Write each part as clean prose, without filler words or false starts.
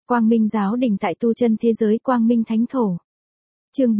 Quang Minh giáo đình tại tu chân thế giới Quang Minh Thánh Thổ. Chương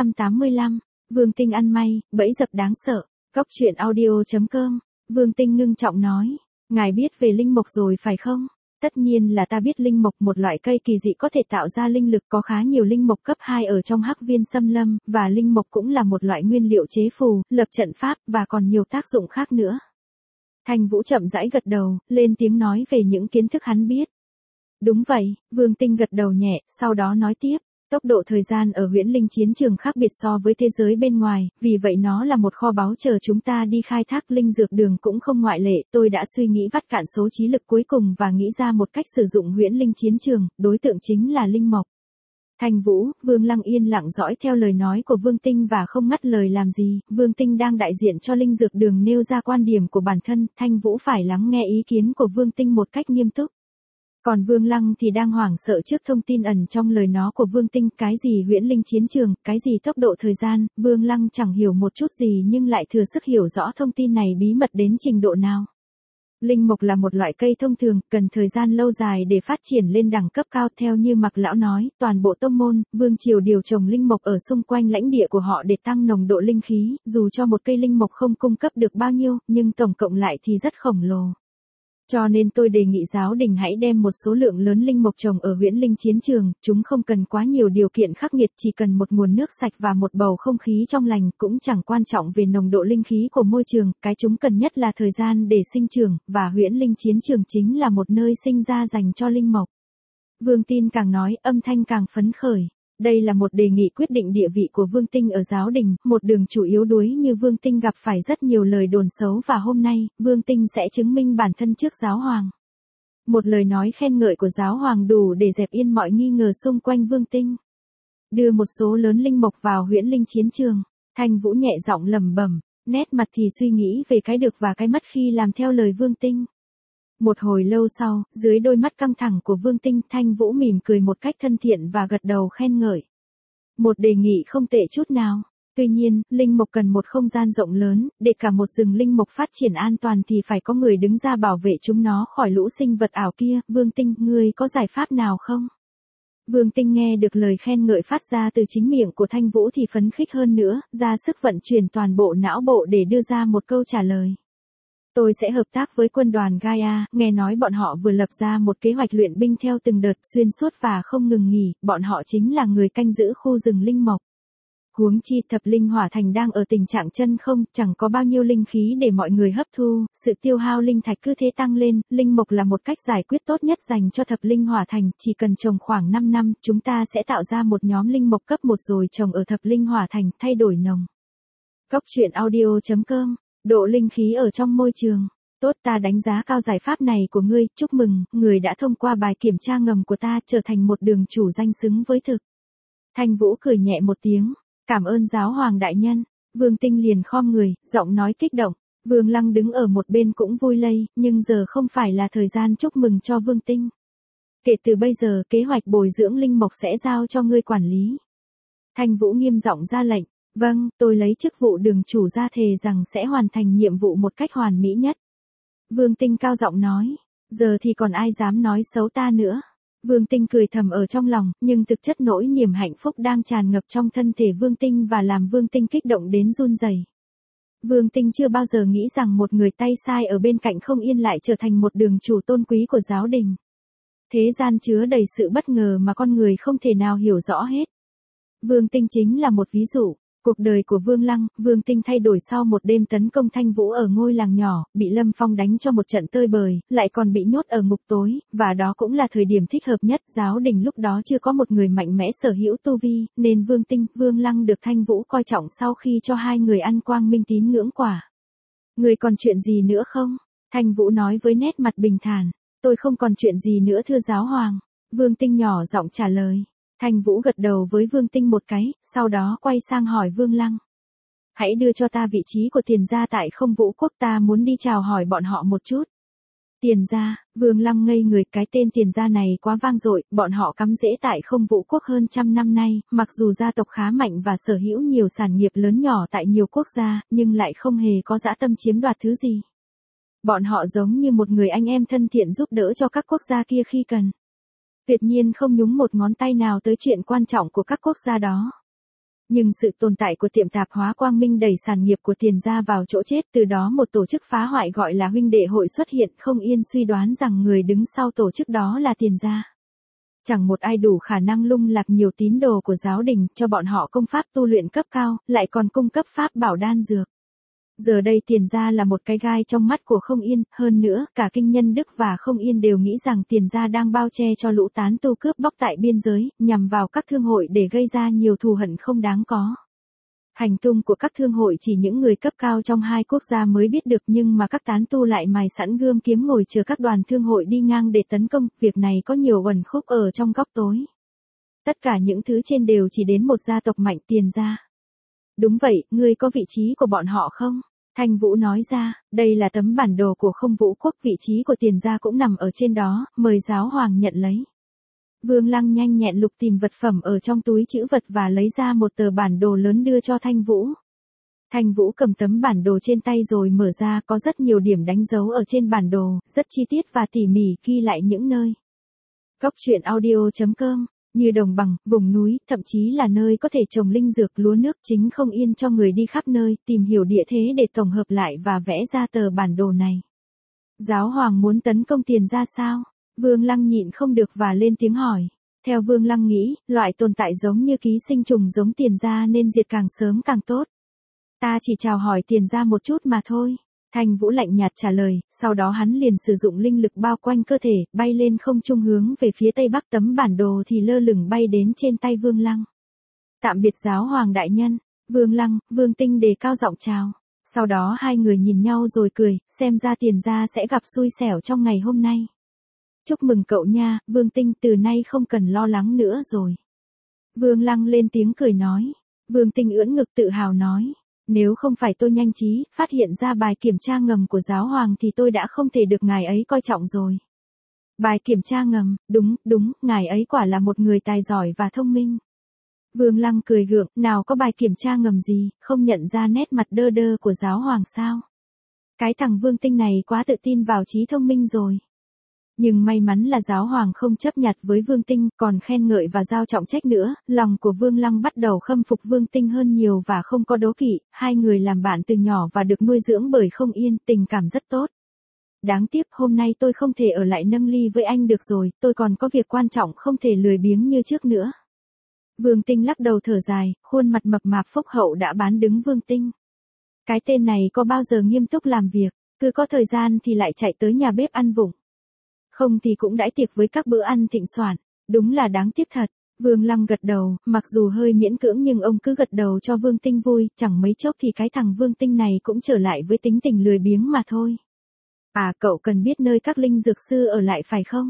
485, Vương Tinh ăn may, bẫy dập đáng sợ. Góc truyện audio.com. Vương Tinh ngưng trọng nói, ngài biết về linh mộc rồi phải không? Tất nhiên là ta biết linh mộc, một loại cây kỳ dị có thể tạo ra linh lực, có khá nhiều linh mộc cấp 2 ở trong Hắc Viên Xâm Lâm, và linh mộc cũng là một loại nguyên liệu chế phù, lập trận pháp, và còn nhiều tác dụng khác nữa. Thanh Vũ chậm rãi gật đầu, lên tiếng nói về những kiến thức hắn biết. Đúng vậy, Vương Tinh gật đầu nhẹ, sau đó nói tiếp. Tốc độ thời gian ở huyễn linh chiến trường khác biệt so với thế giới bên ngoài, vì vậy nó là một kho báu chờ chúng ta đi khai thác, linh dược đường cũng không ngoại lệ. Tôi đã suy nghĩ vắt cạn số trí lực cuối cùng và nghĩ ra một cách sử dụng huyễn linh chiến trường, đối tượng chính là linh mộc. Thanh Vũ, Vương Lăng yên lặng dõi theo lời nói của Vương Tinh và không ngắt lời làm gì. Vương Tinh đang đại diện cho linh dược đường nêu ra quan điểm của bản thân, Thanh Vũ phải lắng nghe ý kiến của Vương Tinh một cách nghiêm túc. Còn Vương Lăng thì đang hoảng sợ trước thông tin ẩn trong lời nói của Vương Tinh, cái gì huyễn linh chiến trường, cái gì tốc độ thời gian, Vương Lăng chẳng hiểu một chút gì nhưng lại thừa sức hiểu rõ thông tin này bí mật đến trình độ nào. Linh mộc là một loại cây thông thường, cần thời gian lâu dài để phát triển lên đẳng cấp cao. Theo như Mạc Lão nói, toàn bộ tông môn, vương triều điều trồng linh mộc ở xung quanh lãnh địa của họ để tăng nồng độ linh khí, dù cho một cây linh mộc không cung cấp được bao nhiêu, nhưng tổng cộng lại thì rất khổng lồ. Cho nên tôi đề nghị giáo đình hãy đem một số lượng lớn linh mộc trồng ở huyễn linh chiến trường, chúng không cần quá nhiều điều kiện khắc nghiệt, chỉ cần một nguồn nước sạch và một bầu không khí trong lành, cũng chẳng quan trọng về nồng độ linh khí của môi trường, cái chúng cần nhất là thời gian để sinh trưởng, và huyễn linh chiến trường chính là một nơi sinh ra dành cho linh mộc. Vương Tin càng nói, âm thanh càng phấn khởi. Đây là một đề nghị quyết định địa vị của Vương Tinh ở giáo đình, một đường chủ yếu đuối như Vương Tinh gặp phải rất nhiều lời đồn xấu và hôm nay, Vương Tinh sẽ chứng minh bản thân trước giáo hoàng. Một lời nói khen ngợi của giáo hoàng đủ để dẹp yên mọi nghi ngờ xung quanh Vương Tinh. Đưa một số lớn linh mộc vào huyễn linh chiến trường, Thanh Vũ nhẹ giọng lẩm bẩm, nét mặt thì suy nghĩ về cái được và cái mất khi làm theo lời Vương Tinh. Một hồi lâu sau, dưới đôi mắt căng thẳng của Vương Tinh, Thanh Vũ mỉm cười một cách thân thiện và gật đầu khen ngợi. Một đề nghị không tệ chút nào. Tuy nhiên, linh mộc cần một không gian rộng lớn, để cả một rừng linh mộc phát triển an toàn thì phải có người đứng ra bảo vệ chúng nó khỏi lũ sinh vật ảo kia. Vương Tinh, ngươi có giải pháp nào không? Vương Tinh nghe được lời khen ngợi phát ra từ chính miệng của Thanh Vũ thì phấn khích hơn nữa, ra sức vận chuyển toàn bộ não bộ để đưa ra một câu trả lời. Tôi sẽ hợp tác với quân đoàn Gaia, nghe nói bọn họ vừa lập ra một kế hoạch luyện binh theo từng đợt xuyên suốt và không ngừng nghỉ, bọn họ chính là người canh giữ khu rừng linh mộc. Huống chi thập linh hỏa thành đang ở tình trạng chân không, chẳng có bao nhiêu linh khí để mọi người hấp thu, sự tiêu hao linh thạch cứ thế tăng lên, linh mộc là một cách giải quyết tốt nhất dành cho thập linh hỏa thành, chỉ cần trồng khoảng 5 năm, chúng ta sẽ tạo ra một nhóm linh mộc cấp 1 rồi trồng ở thập linh hỏa thành, thay đổi nồng. Góc truyện audio.com. Độ linh khí ở trong môi trường. Tốt, ta đánh giá cao giải pháp này của ngươi, chúc mừng, người đã thông qua bài kiểm tra ngầm của ta, trở thành một đường chủ danh xứng với thực. Thanh Vũ cười nhẹ một tiếng, cảm ơn giáo hoàng đại nhân. Vương Tinh liền khom người, giọng nói kích động. Vương Lăng đứng ở một bên cũng vui lây, nhưng giờ không phải là thời gian chúc mừng cho Vương Tinh. Kể từ bây giờ, kế hoạch bồi dưỡng linh mộc sẽ giao cho ngươi quản lý. Thanh Vũ nghiêm giọng ra lệnh. Vâng, tôi lấy chức vụ đường chủ ra thề rằng sẽ hoàn thành nhiệm vụ một cách hoàn mỹ nhất. Vương Tinh cao giọng nói, giờ thì còn ai dám nói xấu ta nữa. Vương Tinh cười thầm ở trong lòng, nhưng thực chất nỗi niềm hạnh phúc đang tràn ngập trong thân thể Vương Tinh và làm Vương Tinh kích động đến run rẩy. Vương Tinh chưa bao giờ nghĩ rằng một người tay sai ở bên cạnh không yên lại trở thành một đường chủ tôn quý của giáo đình. Thế gian chứa đầy sự bất ngờ mà con người không thể nào hiểu rõ hết. Vương Tinh chính là một ví dụ. Cuộc đời của Vương Lăng, Vương Tinh thay đổi sau một đêm tấn công Thanh Vũ ở ngôi làng nhỏ, bị Lâm Phong đánh cho một trận tơi bời, lại còn bị nhốt ở ngục tối, và đó cũng là thời điểm thích hợp nhất. Giáo đình lúc đó chưa có một người mạnh mẽ sở hữu tu vi, nên Vương Tinh, Vương Lăng được Thanh Vũ coi trọng sau khi cho hai người ăn quang minh tín ngưỡng quả. Người còn chuyện gì nữa không? Thanh Vũ nói với nét mặt bình thản. Tôi không còn chuyện gì nữa thưa giáo hoàng. Vương Tinh nhỏ giọng trả lời. Thanh Vũ gật đầu với Vương Tinh một cái, sau đó quay sang hỏi Vương Lăng. Hãy đưa cho ta vị trí của tiền gia tại Không Vũ Quốc, ta muốn đi chào hỏi bọn họ một chút. Tiền gia, Vương Lăng ngây người, cái tên tiền gia này quá vang dội, bọn họ cắm rễ tại Không Vũ Quốc hơn 100 năm nay, mặc dù gia tộc khá mạnh và sở hữu nhiều sản nghiệp lớn nhỏ tại nhiều quốc gia, nhưng lại không hề có dã tâm chiếm đoạt thứ gì. Bọn họ giống như một người anh em thân thiện giúp đỡ cho các quốc gia kia khi cần. Tuyệt nhiên không nhúng một ngón tay nào tới chuyện quan trọng của các quốc gia đó. Nhưng sự tồn tại của tiệm tạp hóa Quang Minh đẩy sản nghiệp của Tiền gia vào chỗ chết, từ đó một tổ chức phá hoại gọi là huynh đệ hội xuất hiện. Không Yên suy đoán rằng người đứng sau tổ chức đó là Tiền gia. Chẳng một ai đủ khả năng lung lạc nhiều tín đồ của giáo đình cho bọn họ công pháp tu luyện cấp cao, lại còn cung cấp pháp bảo đan dược. Giờ đây Tiền gia là một cái gai trong mắt của Không Yên, hơn nữa, cả Kinh Nhân Đức và Không Yên đều nghĩ rằng Tiền gia đang bao che cho lũ tán tu cướp bóc tại biên giới, nhằm vào các thương hội để gây ra nhiều thù hận không đáng có. Hành tung của các thương hội chỉ những người cấp cao trong hai quốc gia mới biết được, nhưng mà các tán tu lại mài sẵn gươm kiếm ngồi chờ các đoàn thương hội đi ngang để tấn công. Việc này có nhiều uẩn khúc ở trong góc tối. Tất cả những thứ trên đều chỉ đến một gia tộc mạnh, Tiền gia. Đúng vậy, ngươi có vị trí của bọn họ không? Thanh Vũ nói ra, đây là tấm bản đồ của Không Vũ quốc, vị trí của Tiền gia cũng nằm ở trên đó, mời giáo hoàng nhận lấy. Vương Lăng nhanh nhẹn lục tìm vật phẩm ở trong túi trữ vật và lấy ra một tờ bản đồ lớn đưa cho Thanh Vũ. Thanh Vũ cầm tấm bản đồ trên tay rồi mở ra, có rất nhiều điểm đánh dấu ở trên bản đồ, rất chi tiết và tỉ mỉ ghi lại những nơi. Góc truyện audio.com, như đồng bằng, vùng núi, thậm chí là nơi có thể trồng linh dược lúa nước. Chính Không Yên cho người đi khắp nơi, tìm hiểu địa thế để tổng hợp lại và vẽ ra tờ bản đồ này. Giáo hoàng muốn tấn công Tiền gia sao? Vương Lăng nhịn không được và lên tiếng hỏi. Theo Vương Lăng nghĩ, loại tồn tại giống như ký sinh trùng giống Tiền gia nên diệt càng sớm càng tốt. Ta chỉ chào hỏi Tiền gia một chút mà thôi. Thanh Vũ lạnh nhạt trả lời, sau đó hắn liền sử dụng linh lực bao quanh cơ thể, bay lên không trung hướng về phía tây bắc. Tấm bản đồ thì lơ lửng bay đến trên tay Vương Lăng. Tạm biệt giáo hoàng đại nhân. Vương Lăng, Vương Tinh đề cao giọng chào. Sau đó hai người nhìn nhau rồi cười, xem ra Tiền gia sẽ gặp xui xẻo trong ngày hôm nay. Chúc mừng cậu nha, Vương Tinh, từ nay không cần lo lắng nữa rồi. Vương Lăng lên tiếng cười nói. Vương Tinh ưỡn ngực tự hào nói. Nếu không phải tôi nhanh trí, phát hiện ra bài kiểm tra ngầm của giáo hoàng thì tôi đã không thể được ngài ấy coi trọng rồi. Bài kiểm tra ngầm, đúng, ngài ấy quả là một người tài giỏi và thông minh. Vương Lăng cười gượng, nào có bài kiểm tra ngầm gì, không nhận ra nét mặt đơ đơ của giáo hoàng sao? Cái thằng Vương Tinh này quá tự tin vào trí thông minh rồi. Nhưng may mắn là giáo hoàng không chấp nhặt với Vương Tinh, còn khen ngợi và giao trọng trách nữa. Lòng của Vương Lăng bắt đầu khâm phục Vương Tinh hơn nhiều và không có đố kỵ. Hai người làm bạn từ nhỏ và được nuôi dưỡng bởi Không Yên, tình cảm rất tốt. Đáng tiếc hôm nay tôi không thể ở lại nâng ly với anh được rồi, tôi còn có việc quan trọng không thể lười biếng như trước nữa. Vương Tinh lắc đầu thở dài, khuôn mặt mập mạp phúc hậu đã bán đứng Vương Tinh. Cái tên này có bao giờ nghiêm túc làm việc, cứ có thời gian thì lại chạy tới nhà bếp ăn vụng. Không thì cũng đãi tiệc với các bữa ăn thịnh soạn, đúng là đáng tiếc thật. Vương Lăng gật đầu, mặc dù hơi miễn cưỡng nhưng ông cứ gật đầu cho Vương Tinh vui, chẳng mấy chốc thì cái thằng Vương Tinh này cũng trở lại với tính tình lười biếng mà thôi. À, cậu cần biết nơi các linh dược sư ở lại phải không?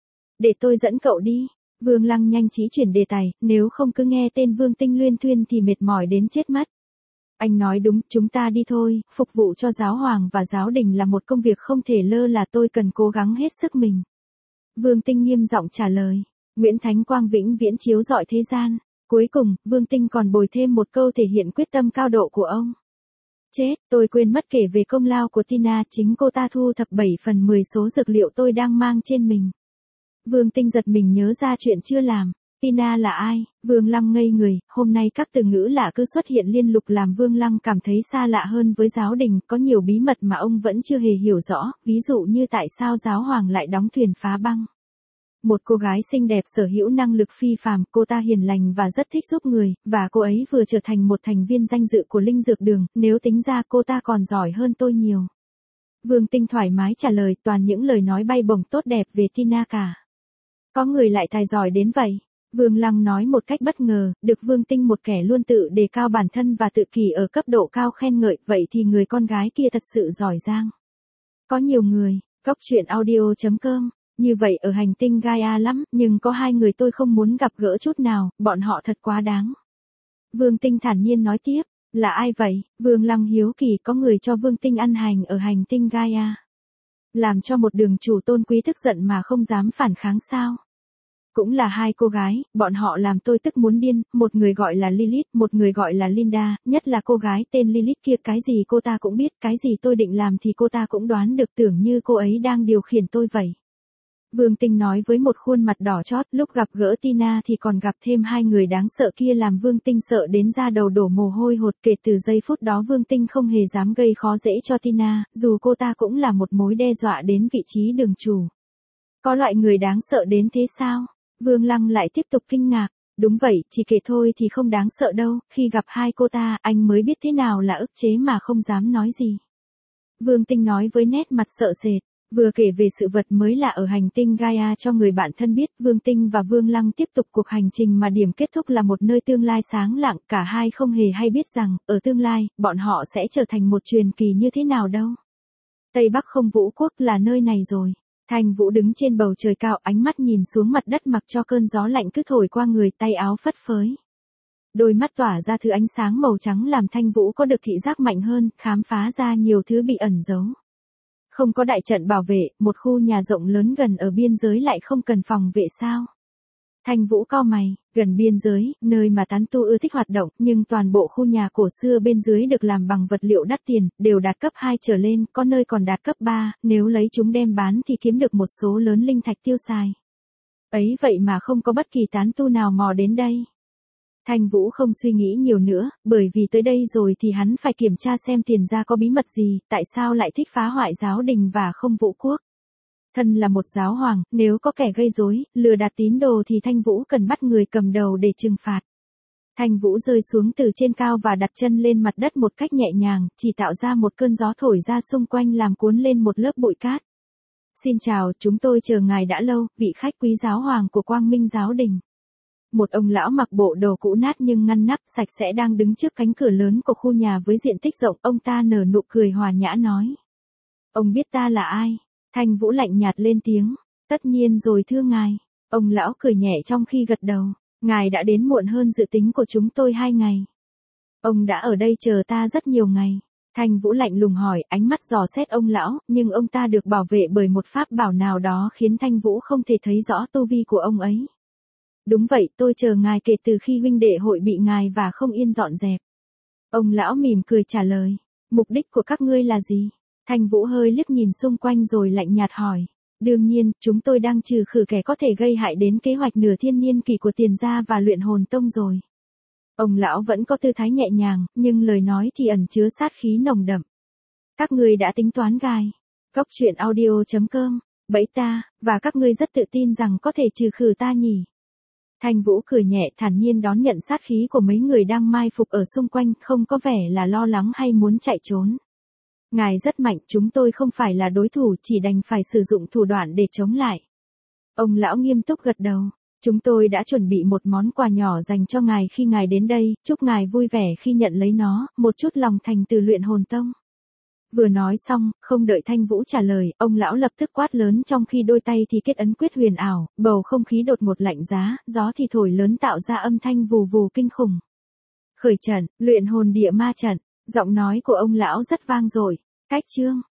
Để tôi dẫn cậu đi. Vương Lăng nhanh trí chuyển đề tài, nếu không cứ nghe tên Vương Tinh luyên thuyên thì mệt mỏi đến chết mất. Anh nói đúng, chúng ta đi thôi, phục vụ cho giáo hoàng và giáo đình là một công việc không thể lơ là, tôi cần cố gắng hết sức mình. Vương Tinh nghiêm giọng trả lời. Nguyễn Thánh Quang vĩnh viễn chiếu rọi thế gian. Cuối cùng, Vương Tinh còn bồi thêm một câu thể hiện quyết tâm cao độ của ông. Chết, tôi quên mất kể về công lao của Tina, chính cô ta thu thập 7/10 số dược liệu tôi đang mang trên mình. Vương Tinh giật mình nhớ ra chuyện chưa làm. Tina là ai? Vương Lăng ngây người, hôm nay các từ ngữ lạ cứ xuất hiện liên tục làm Vương Lăng cảm thấy xa lạ hơn với giáo đình, có nhiều bí mật mà ông vẫn chưa hề hiểu rõ, ví dụ như tại sao giáo hoàng lại đóng thuyền phá băng. Một cô gái xinh đẹp sở hữu năng lực phi phàm, cô ta hiền lành và rất thích giúp người, và cô ấy vừa trở thành một thành viên danh dự của Linh Dược Đường, nếu tính ra cô ta còn giỏi hơn tôi nhiều. Vương Tinh thoải mái trả lời, toàn những lời nói bay bổng tốt đẹp về Tina cả. Có người lại tài giỏi đến vậy? Vương Lăng nói một cách bất ngờ, được Vương Tinh, một kẻ luôn tự đề cao bản thân và tự kỷ ở cấp độ cao, khen ngợi, vậy thì người con gái kia thật sự giỏi giang. Có nhiều người, góc truyện audio.com, như vậy ở hành tinh Gaia lắm, nhưng có hai người tôi không muốn gặp gỡ chút nào, bọn họ thật quá đáng. Vương Tinh thản nhiên nói tiếp, là ai vậy? Vương Lăng hiếu kỳ, có người cho Vương Tinh ăn hành ở hành tinh Gaia. Làm cho một đường chủ tôn quý tức giận mà không dám phản kháng sao? Cũng là hai cô gái, bọn họ làm tôi tức muốn điên, một người gọi là Lilith, một người gọi là Linda, nhất là cô gái tên Lilith kia, cái gì cô ta cũng biết, cái gì tôi định làm thì cô ta cũng đoán được, tưởng như cô ấy đang điều khiển tôi vậy. Vương Tinh nói với một khuôn mặt đỏ chót, lúc gặp gỡ Tina thì còn gặp thêm hai người đáng sợ kia làm Vương Tinh sợ đến da đầu đổ mồ hôi hột. Kể từ giây phút đó Vương Tinh không hề dám gây khó dễ cho Tina, dù cô ta cũng là một mối đe dọa đến vị trí đường chủ. Có loại người đáng sợ đến thế sao? Vương Lăng lại tiếp tục kinh ngạc. Đúng vậy, chỉ kể thôi thì không đáng sợ đâu, khi gặp hai cô ta, anh mới biết thế nào là ức chế mà không dám nói gì. Vương Tinh nói với nét mặt sợ sệt. Vừa kể về sự vật mới lạ ở hành tinh Gaia cho người bạn thân biết, Vương Tinh và Vương Lăng tiếp tục cuộc hành trình mà điểm kết thúc là một nơi tương lai sáng lạng, cả hai không hề hay biết rằng, ở tương lai, bọn họ sẽ trở thành một truyền kỳ như thế nào đâu. Tây Bắc Không Vũ Quốc là nơi này rồi. Thanh Vũ đứng trên bầu trời cao, ánh mắt nhìn xuống mặt đất mặc cho cơn gió lạnh cứ thổi qua người, tay áo phất phới. Đôi mắt tỏa ra thứ ánh sáng màu trắng làm Thanh Vũ có được thị giác mạnh hơn, khám phá ra nhiều thứ bị ẩn giấu. Không có đại trận bảo vệ, một khu nhà rộng lớn gần ở biên giới lại không cần phòng vệ sao? Thanh Vũ cau mày, gần biên giới, nơi mà tán tu ưa thích hoạt động, nhưng toàn bộ khu nhà cổ xưa bên dưới được làm bằng vật liệu đắt tiền, đều đạt cấp 2 trở lên, có nơi còn đạt cấp 3, nếu lấy chúng đem bán thì kiếm được một số lớn linh thạch tiêu xài. Ấy vậy mà không có bất kỳ tán tu nào mò đến đây. Thanh Vũ không suy nghĩ nhiều nữa, bởi vì tới đây rồi thì hắn phải kiểm tra xem tiền ra có bí mật gì, tại sao lại thích phá hoại giáo đình và Không Vũ Quốc. Thân là một giáo hoàng, nếu có kẻ gây rối, lừa gạt tín đồ thì Thanh Vũ cần bắt người cầm đầu để trừng phạt. Thanh Vũ rơi xuống từ trên cao và đặt chân lên mặt đất một cách nhẹ nhàng, chỉ tạo ra một cơn gió thổi ra xung quanh làm cuốn lên một lớp bụi cát. Xin chào, chúng tôi chờ ngài đã lâu, vị khách quý giáo hoàng của Quang Minh Giáo Đình. Một ông lão mặc bộ đồ cũ nát nhưng ngăn nắp sạch sẽ đang đứng trước cánh cửa lớn của khu nhà với diện tích rộng, ông ta nở nụ cười hòa nhã nói. Ông biết ta là ai? Thanh Vũ lạnh nhạt lên tiếng. Tất nhiên rồi thưa ngài. Ông lão cười nhẹ trong khi gật đầu. Ngài đã đến muộn hơn dự tính của chúng tôi 2 ngày. Ông đã ở đây chờ ta rất nhiều ngày. Thanh Vũ lạnh lùng hỏi, ánh mắt dò xét ông lão, nhưng ông ta được bảo vệ bởi một pháp bảo nào đó khiến Thanh Vũ không thể thấy rõ tu vi của ông ấy. Đúng vậy, tôi chờ ngài kể từ khi huynh đệ hội bị ngài và không yên dọn dẹp. Ông lão mỉm cười trả lời. Mục đích của các ngươi là gì? Thanh Vũ hơi liếc nhìn xung quanh rồi lạnh nhạt hỏi. Đương nhiên, chúng tôi đang trừ khử kẻ có thể gây hại đến kế hoạch nửa thiên niên kỷ của Tiền Gia và Luyện Hồn Tông rồi. Ông lão vẫn có tư thái nhẹ nhàng, nhưng lời nói thì ẩn chứa sát khí nồng đậm. Các ngươi đã tính toán gài. Cốc truyện audio.com, bẫy ta, và các ngươi rất tự tin rằng có thể trừ khử ta nhỉ? Thanh Vũ cười nhẹ thản nhiên đón nhận sát khí của mấy người đang mai phục ở xung quanh, không có vẻ là lo lắng hay muốn chạy trốn. Ngài rất mạnh, chúng tôi không phải là đối thủ, chỉ đành phải sử dụng thủ đoạn để chống lại. Ông lão nghiêm túc gật đầu. Chúng tôi đã chuẩn bị một món quà nhỏ dành cho ngài khi ngài đến đây, chúc ngài vui vẻ khi nhận lấy nó, một chút lòng thành từ Luyện Hồn Tông. Vừa nói xong, không đợi Thanh Vũ trả lời, ông lão lập tức quát lớn trong khi đôi tay thì kết ấn quyết huyền ảo, bầu không khí đột ngột lạnh giá, gió thì thổi lớn tạo ra âm thanh vù vù kinh khủng. Khởi trận, Luyện Hồn Địa Ma Trận, giọng nói của ông lão rất vang dội. Cách chương